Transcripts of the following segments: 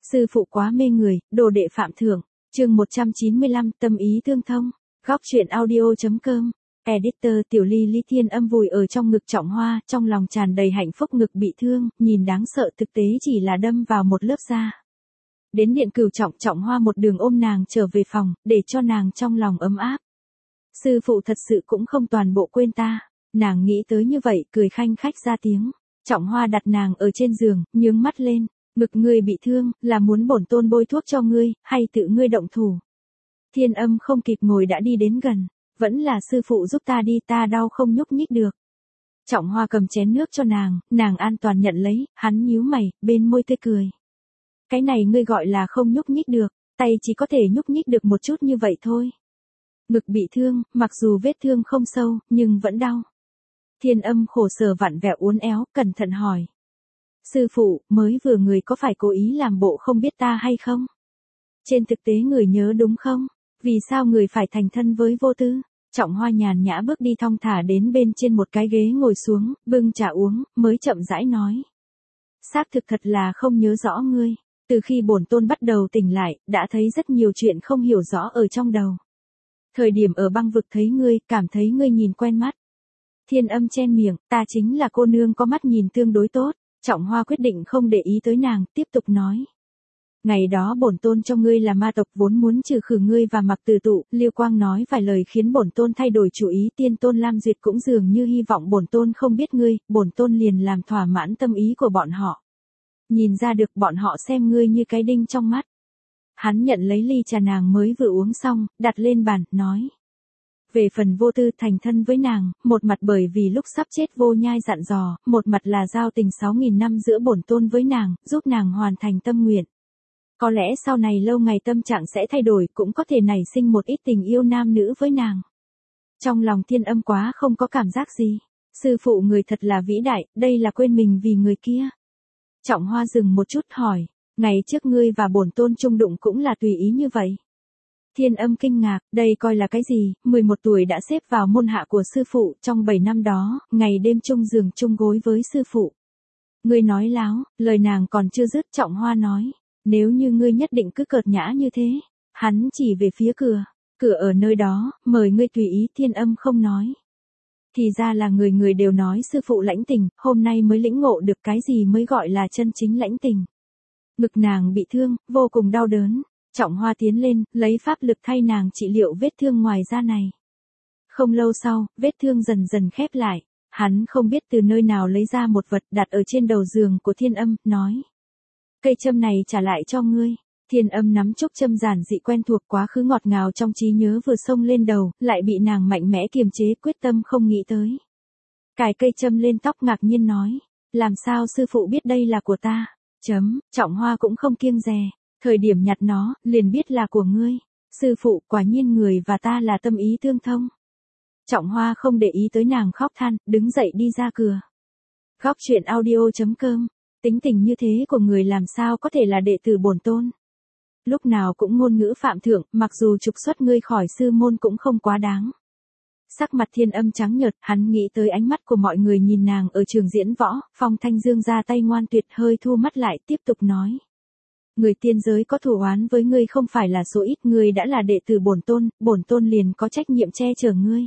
Sư phụ quá mê người, đồ đệ phạm thượng. Chương 195, tâm ý tương thông. Góc truyện audio.com. Editor Tiểu Ly Lý Thiên Âm vùi ở trong ngực Trọng Hoa, trong lòng tràn đầy hạnh phúc, ngực bị thương, nhìn đáng sợ, thực tế chỉ là đâm vào một lớp da. Đến điện Cửu Trọng, Trọng Hoa một đường ôm nàng trở về phòng, để cho nàng trong lòng ấm áp. Sư phụ thật sự cũng không toàn bộ quên ta. Nàng nghĩ tới như vậy, cười khanh khách ra tiếng. Trọng Hoa đặt nàng ở trên giường, nhướng mắt lên. Ngực ngươi bị thương, là muốn bổn tôn bôi thuốc cho ngươi, hay tự ngươi động thủ? Thiên Âm không kịp ngồi đã đi đến gần. Vẫn là sư phụ giúp ta đi, ta đau không nhúc nhích được. Trọng Hoa cầm chén nước cho nàng an toàn nhận lấy, hắn nhíu mày, bên môi tươi cười. Cái này ngươi gọi là không nhúc nhích được, tay chỉ có thể nhúc nhích được một chút như vậy thôi. Ngực bị thương, mặc dù vết thương không sâu, nhưng vẫn đau. Thiên Âm khổ sở vặn vẹo uốn éo, cẩn thận hỏi. Sư phụ, mới vừa người có phải cố ý làm bộ không biết ta hay không? Trên thực tế người nhớ đúng không? Vì sao người phải thành thân với Vô Tư? Trọng Hoa nhàn nhã bước đi thong thả đến bên trên một cái ghế ngồi xuống, bưng trà uống, mới chậm rãi nói. Xác thực thật là không nhớ rõ ngươi. Từ khi bổn tôn bắt đầu tỉnh lại, đã thấy rất nhiều chuyện không hiểu rõ ở trong đầu. Thời điểm ở băng vực thấy ngươi, cảm thấy ngươi nhìn quen mắt. Thiên Âm chen miệng, ta chính là cô nương có mắt nhìn tương đối tốt. Trọng Hoa quyết định không để ý tới nàng, tiếp tục nói. Ngày đó bổn tôn cho ngươi là ma tộc, vốn muốn trừ khử ngươi và Mặc Tử Tụ, Liêu Quang nói vài lời khiến bổn tôn thay đổi chủ ý, tiên tôn Lam Duyệt cũng dường như hy vọng bổn tôn không biết ngươi, bổn tôn liền làm thỏa mãn tâm ý của bọn họ. Nhìn ra được bọn họ xem ngươi như cái đinh trong mắt. Hắn nhận lấy ly trà nàng mới vừa uống xong, đặt lên bàn, nói. Về phần Vô Tư thành thân với nàng, một mặt bởi vì lúc sắp chết Vô Nhai dặn dò, một mặt là giao tình 6.000 năm giữa bổn tôn với nàng, giúp nàng hoàn thành tâm nguyện. Có lẽ sau này lâu ngày tâm trạng sẽ thay đổi, cũng có thể nảy sinh một ít tình yêu nam nữ với nàng. Trong lòng Thiên Âm quá không có cảm giác gì. Sư phụ người thật là vĩ đại, đây là quên mình vì người kia. Trọng Hoa dừng một chút hỏi, ngày trước ngươi và bổn tôn chung đụng cũng là tùy ý như vậy. Thiên Âm kinh ngạc, đây coi là cái gì, 11 tuổi đã xếp vào môn hạ của sư phụ, trong 7 năm đó, ngày đêm chung giường chung gối với sư phụ. Ngươi nói láo, lời nàng còn chưa dứt, Trọng Hoa nói, nếu như ngươi nhất định cứ cợt nhã như thế. Hắn chỉ về phía cửa ở nơi đó, mời ngươi tùy ý. Thiên Âm không nói. Thì ra là người người đều nói sư phụ lãnh tình, hôm nay mới lĩnh ngộ được cái gì mới gọi là chân chính lãnh tình. Ngực nàng bị thương, vô cùng đau đớn. Trọng Hoa tiến lên, lấy pháp lực thay nàng trị liệu vết thương ngoài da này. Không lâu sau, vết thương dần dần khép lại. Hắn không biết từ nơi nào lấy ra một vật đặt ở trên đầu giường của Thiên Âm, nói. Cây châm này trả lại cho ngươi. Thiên Âm nắm chúc châm giản dị quen thuộc, quá khứ ngọt ngào trong trí nhớ vừa xông lên đầu, lại bị nàng mạnh mẽ kiềm chế, quyết tâm không nghĩ tới. Cài cây châm lên tóc, ngạc nhiên nói. Làm sao sư phụ biết đây là của ta? Trọng Hoa cũng không kiêng dè. Thời điểm nhặt nó, liền biết là của ngươi. Sư phụ, quả nhiên người và ta là tâm ý tương thông. Trọng Hoa không để ý tới nàng khóc than, đứng dậy đi ra cửa. Góc truyện audio.com. Tính tình như thế của người làm sao có thể là đệ tử bổn tôn. Lúc nào cũng ngôn ngữ phạm thượng, mặc dù trục xuất ngươi khỏi sư môn cũng không quá đáng. Sắc mặt Thiên Âm trắng nhợt, hắn nghĩ tới ánh mắt của mọi người nhìn nàng ở trường diễn võ, Phong Thanh Dương ra tay ngoan tuyệt, hơi thu mắt lại, tiếp tục nói. Người tiên giới có thù oán với ngươi không phải là số ít, ngươi đã là đệ tử bổn tôn liền có trách nhiệm che chở ngươi.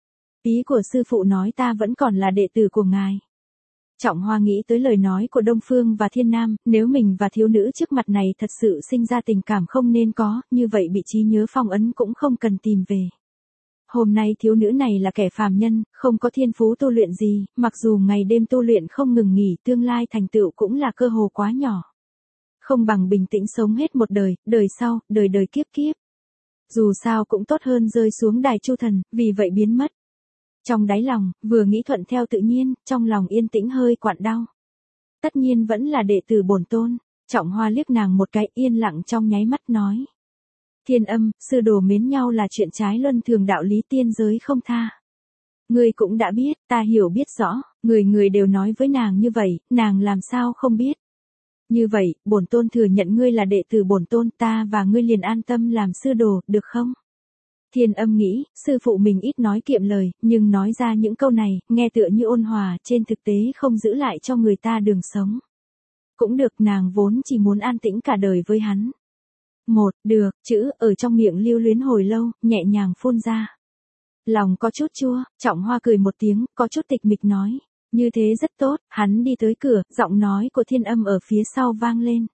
Ý của sư phụ nói ta vẫn còn là đệ tử của ngài. Trọng Hoa nghĩ tới lời nói của Đông Phương và Thiên Nam, nếu mình và thiếu nữ trước mặt này thật sự sinh ra tình cảm không nên có, như vậy bị trí nhớ phong ấn cũng không cần tìm về. Hôm nay thiếu nữ này là kẻ phàm nhân, không có thiên phú tu luyện gì, mặc dù ngày đêm tu luyện không ngừng nghỉ, tương lai thành tựu cũng là cơ hồ quá nhỏ. Không bằng bình tĩnh sống hết một đời, đời sau, đời đời kiếp kiếp. Dù sao cũng tốt hơn rơi xuống đài Chu Thần, vì vậy biến mất. Trong đáy lòng, vừa nghĩ thuận theo tự nhiên, trong lòng yên tĩnh hơi quặn đau. Tất nhiên vẫn là đệ tử bổn tôn. Trọng Hoa liếc nàng một cái, yên lặng trong nháy mắt nói. Thiên Âm, sư đồ mến nhau là chuyện trái luân thường, đạo lý tiên giới không tha. Ngươi cũng đã biết, ta hiểu biết rõ, người đều nói với nàng như vậy, nàng làm sao không biết. Như vậy, bổn tôn thừa nhận ngươi là đệ tử bổn tôn, ta và ngươi liền an tâm làm sư đồ, được không? Thiên Âm nghĩ, sư phụ mình ít nói kiệm lời, nhưng nói ra những câu này, nghe tựa như ôn hòa, trên thực tế không giữ lại cho người ta đường sống. Cũng được, nàng vốn chỉ muốn an tĩnh cả đời với hắn. Được, chữ ở trong miệng lưu luyến hồi lâu, nhẹ nhàng phun ra. Lòng có chút chua, Trọng Hoa cười một tiếng, có chút tịch mịch nói. Như thế rất tốt, hắn đi tới cửa, giọng nói của Thiên Âm ở phía sau vang lên.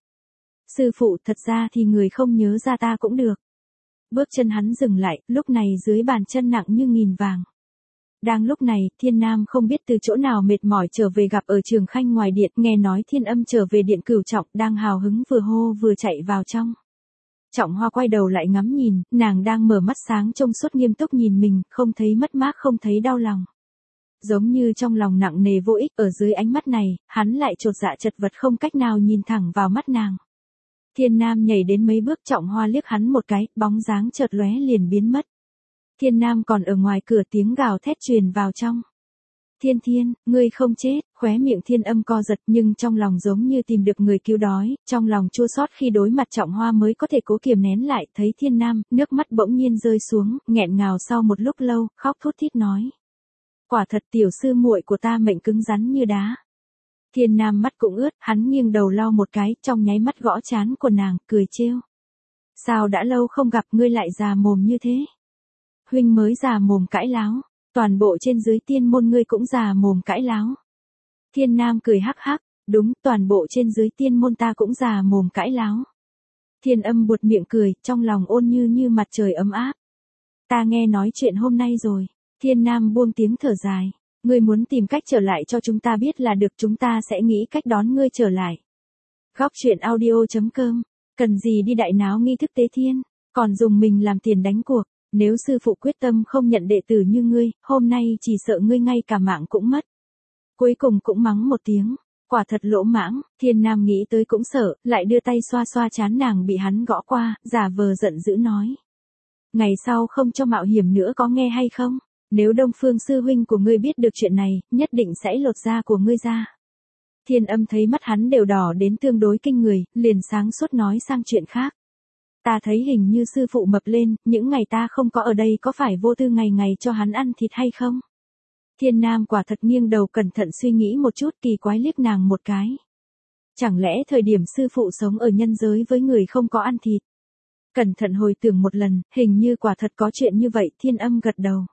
Sư phụ, thật ra thì người không nhớ ra ta cũng được. Bước chân hắn dừng lại, lúc này dưới bàn chân nặng như nghìn vàng. Đang lúc này, Thiên Nam không biết từ chỗ nào mệt mỏi trở về gặp ở Trường Khanh ngoài điện, nghe nói Thiên Âm trở về điện Cửu Trọng, đang hào hứng vừa hô vừa chạy vào trong. Trọng Hoa quay đầu lại ngắm nhìn, nàng đang mở mắt sáng trông suốt nghiêm túc nhìn mình, không thấy mất mát không thấy đau lòng. Giống như trong lòng nặng nề vô ích, ở dưới ánh mắt này, hắn lại chột dạ chật vật không cách nào nhìn thẳng vào mắt nàng. Thiên Nam nhảy đến mấy bước, Trọng Hoa liếc hắn một cái, bóng dáng chợt lóe liền biến mất. Thiên Nam còn ở ngoài cửa, tiếng gào thét truyền vào trong. Thiên, ngươi không chết, khóe miệng Thiên Âm co giật nhưng trong lòng giống như tìm được người cứu đói, trong lòng chua xót khi đối mặt Trọng Hoa mới có thể cố kiềm nén lại, thấy Thiên Nam, nước mắt bỗng nhiên rơi xuống, nghẹn ngào sau một lúc lâu, khóc thút thít nói. Quả thật tiểu sư muội của ta mệnh cứng rắn như đá. Thiên Nam mắt cũng ướt, hắn nghiêng đầu lau một cái, trong nháy mắt gõ trán của nàng, cười trêu. Sao đã lâu không gặp ngươi lại già mồm như thế? Huynh mới già mồm cãi láo, toàn bộ trên dưới tiên môn ngươi cũng già mồm cãi láo. Thiên Nam cười hắc hắc, đúng, toàn bộ trên dưới tiên môn ta cũng già mồm cãi láo. Thiên Âm buột miệng cười, trong lòng ôn như mặt trời ấm áp. Ta nghe nói chuyện hôm nay rồi. Thiên Nam buông tiếng thở dài. Ngươi muốn tìm cách trở lại cho chúng ta biết là được, chúng ta sẽ nghĩ cách đón ngươi trở lại. Góc truyện audio.com. Cần gì đi đại náo nghi thức tế thiên, còn dùng mình làm tiền đánh cuộc. Nếu sư phụ quyết tâm không nhận đệ tử như ngươi, hôm nay chỉ sợ ngươi ngay cả mạng cũng mất. Cuối cùng cũng mắng một tiếng. Quả thật lỗ mãng, Thiên Nam nghĩ tới cũng sợ, lại đưa tay xoa xoa trán nàng bị hắn gõ qua, giả vờ giận dữ nói. Ngày sau không cho mạo hiểm nữa có nghe hay không? Nếu Đông Phương sư huynh của ngươi biết được chuyện này, nhất định sẽ lột da của ngươi ra. Thiên Âm thấy mắt hắn đều đỏ đến tương đối kinh người, liền sáng suốt nói sang chuyện khác. Ta thấy hình như sư phụ mập lên, những ngày ta không có ở đây có phải vô tư ngày ngày cho hắn ăn thịt hay không? Thiên Nam quả thật nghiêng đầu cẩn thận suy nghĩ một chút, kỳ quái liếc nàng một cái. Chẳng lẽ thời điểm sư phụ sống ở nhân giới với người không có ăn thịt? Cẩn thận hồi tưởng một lần, hình như quả thật có chuyện như vậy. Thiên Âm gật đầu.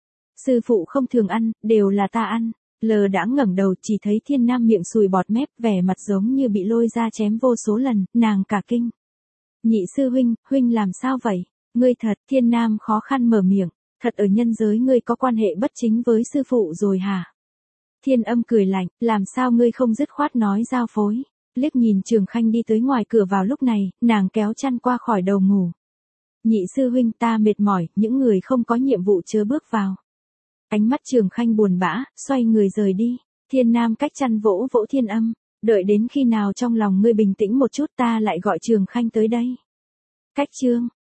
Sư phụ không thường ăn, đều là ta ăn. Lờ đãng ngẩng đầu chỉ thấy Thiên Nam miệng sùi bọt mép, vẻ mặt giống như bị lôi ra chém vô số lần, nàng cả kinh. Nhị sư huynh làm sao vậy? Ngươi thật, Thiên Nam khó khăn mở miệng, thật ở nhân giới ngươi có quan hệ bất chính với sư phụ rồi hả? Thiên Âm cười lạnh, làm sao ngươi không dứt khoát nói giao phối? Liếc nhìn Trường Khanh đi tới ngoài cửa vào lúc này, nàng kéo chăn qua khỏi đầu ngủ. Nhị sư huynh ta mệt mỏi, những người không có nhiệm vụ chớ bước vào. Ánh mắt Trường Khanh buồn bã, xoay người rời đi. Thiên Nam cách chăn vỗ vỗ Thiên Âm, đợi đến khi nào trong lòng ngươi bình tĩnh một chút ta lại gọi Trường Khanh tới đây. Cách chương